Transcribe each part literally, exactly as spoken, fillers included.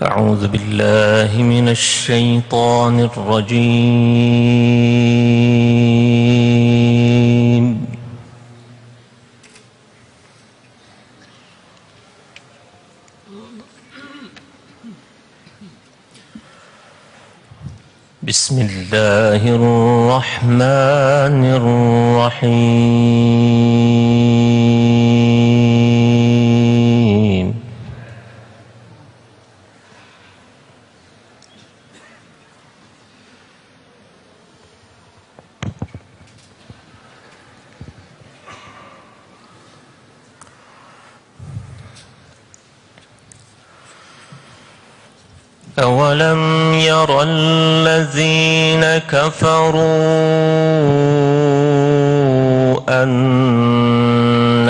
أعوذ بالله من الشيطان الرجيم. بسم الله الرحمن الرحيم. أولم ير الذين كفروا أن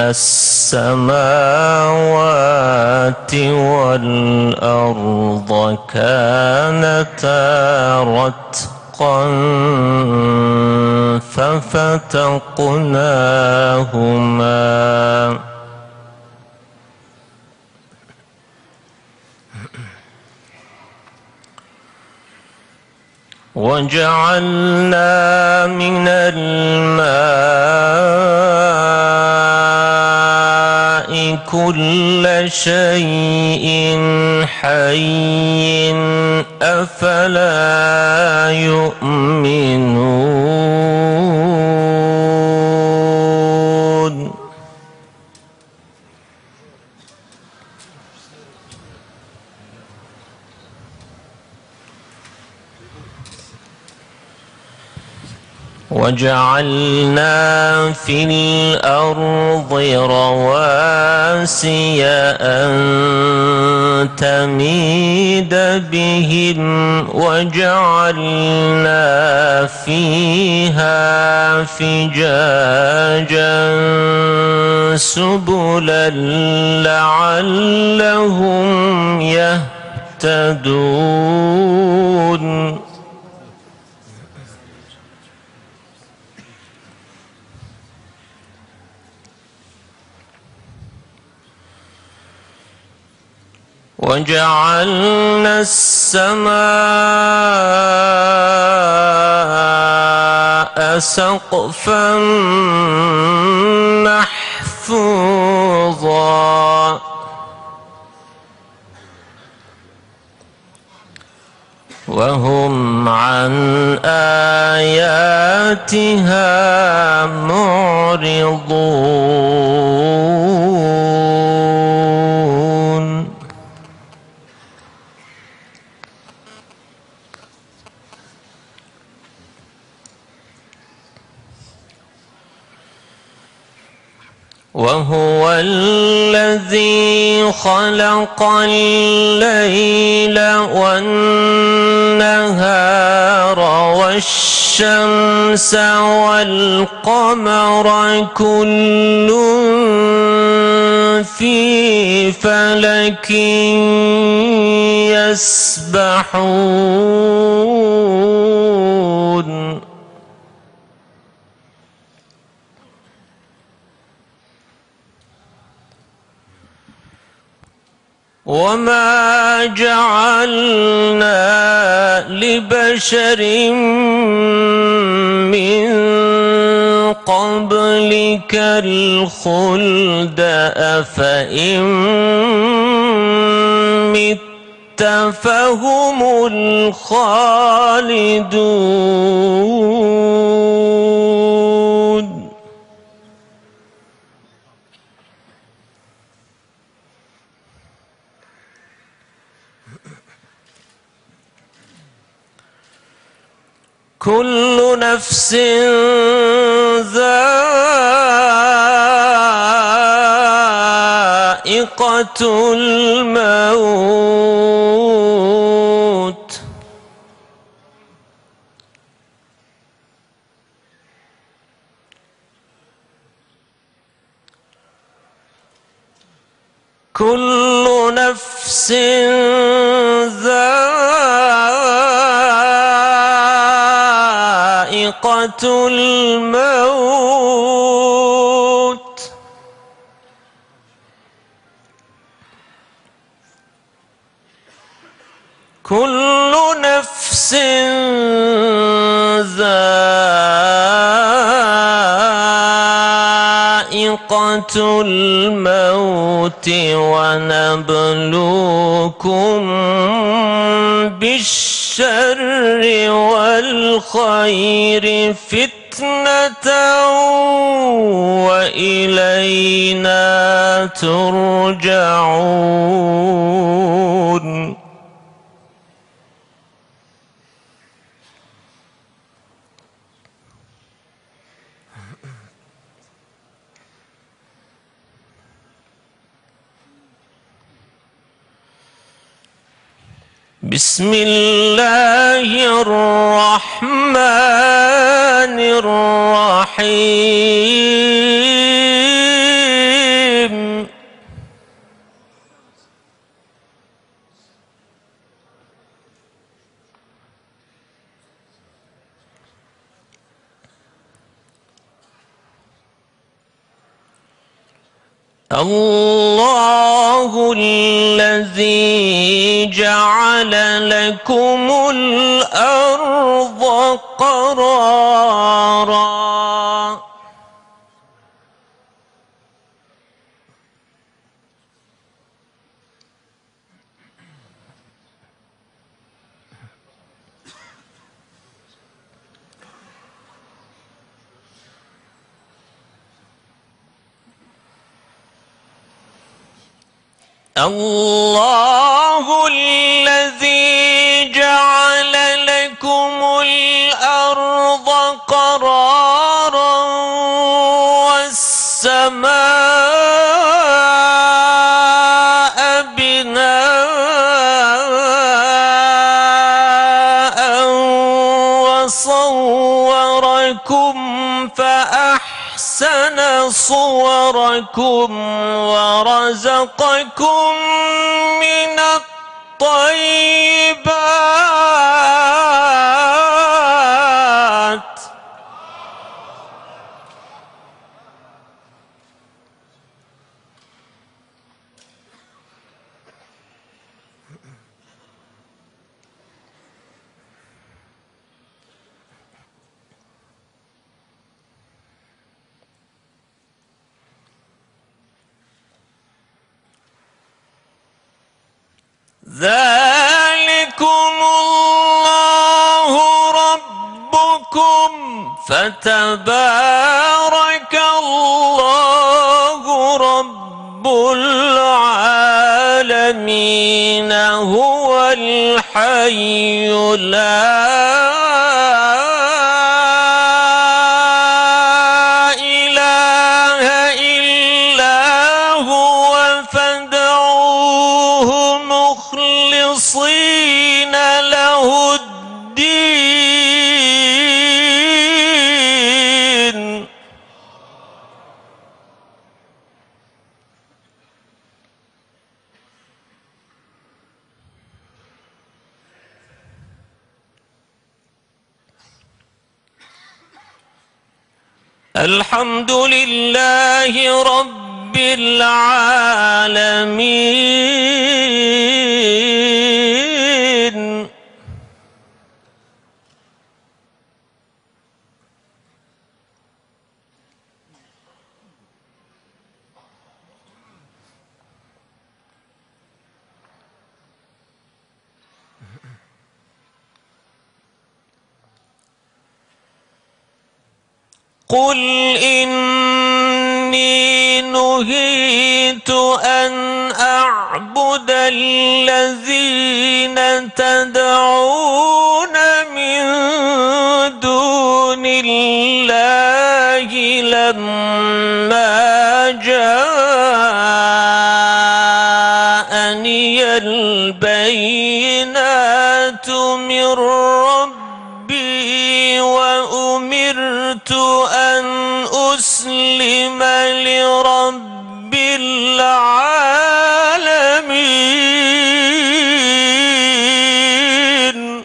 السماوات والأرض كانتا رتقا ففتقناهما وجعلنا من الماء كل شيء حي أفلا يؤمنون وجعلنا في الأرض رواسي أن تميد بهم وجعلنا فيها فجاجا سبلا لعلهم يهتدون وجعلنا السماء سقفا محفوظا وهم عن آياتها معرضون وهو الذي خلق الليل والنهار والشمس والقمر كل في فلك يسبحون وما جعلنا لبشر من قبلك الخلد أفإن مت فهم الخالدون كل نفس ذائقة الموت كل نفس ذائقة الموت كل نفس ذائقة الموت ونبلوكم بالشر والخير فتنة وإلينا ترجعون. بسم الله الرحمن الرحيم. الله الذي جعل لكم الأرض قرارا الله الذي جعل لكم الأرض قرارا والسماء بناء وصوركم فأحسن صوركم ورزقكم من الطيبات. ذلكم الله ربكم فتبارك الله رب العالمين هو الحي لا مخلصين له الدين. الحمد لله رب العالمين. قل إني نهيت أن أعبد الذين تدعون من دون الله لما جاءني البينات من ربي وأمرت أن أسلم لرب العالمين.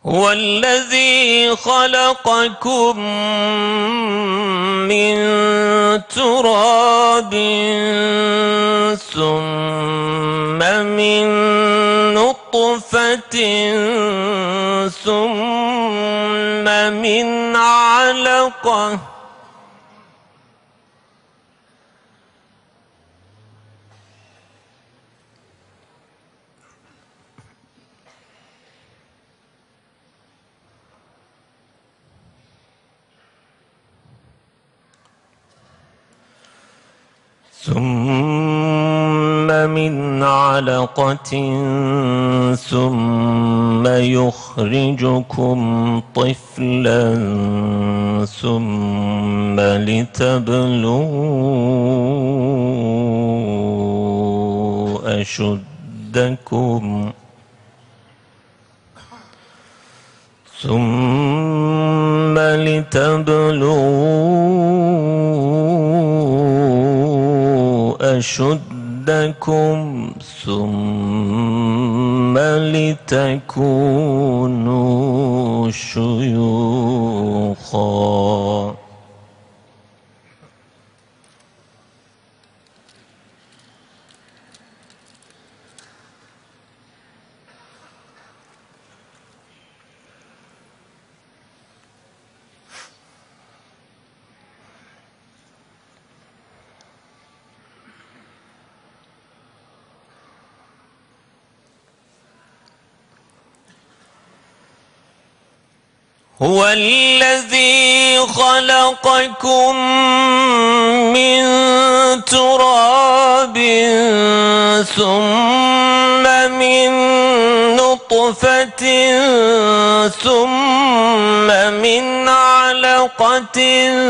هو الذي خلقكم من تراب ثم من نطفة ثم من علقة ثم من علقة ثم يخرجكم طفلا ثم لتبلغوا أشدكم ثم لتبلغوا أشدكم ثم لتكونوا شيوخا هو الذي خلقكم من تراب ثم من نطفة ثم من علقة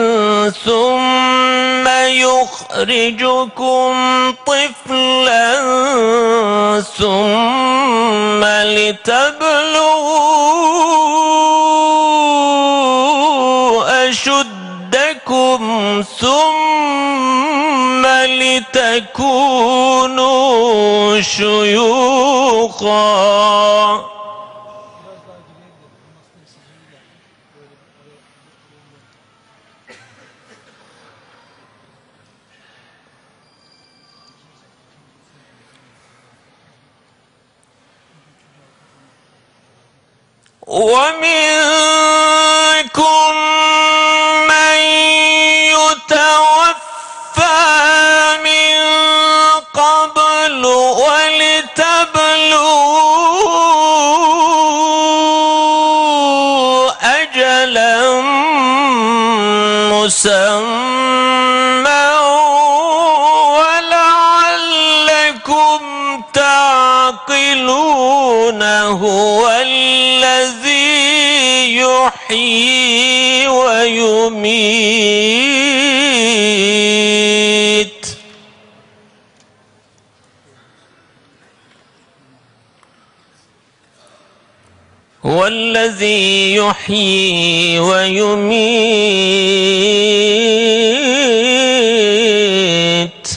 ثم يخرجكم طفلا ثم لتبلغوا أشدكم ثم لتكونوا شيوخا ومنكم من يتوفى من قبل ولتبلغوا أجلا مسمى ولعلكم تعقلون هو الذي يحيي ويميت هو الذي يحيي ويميت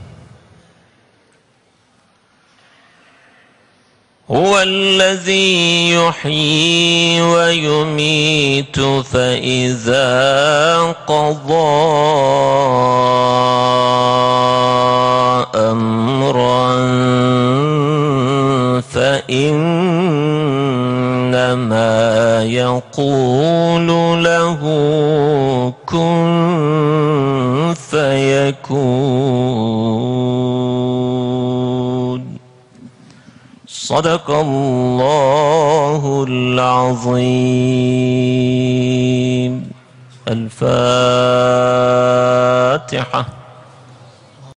هو الذي يحيي ويميت فإذا قضى أمرا فإنما يقول له كن فيكون. صدق الله العظيم. الفاتحة.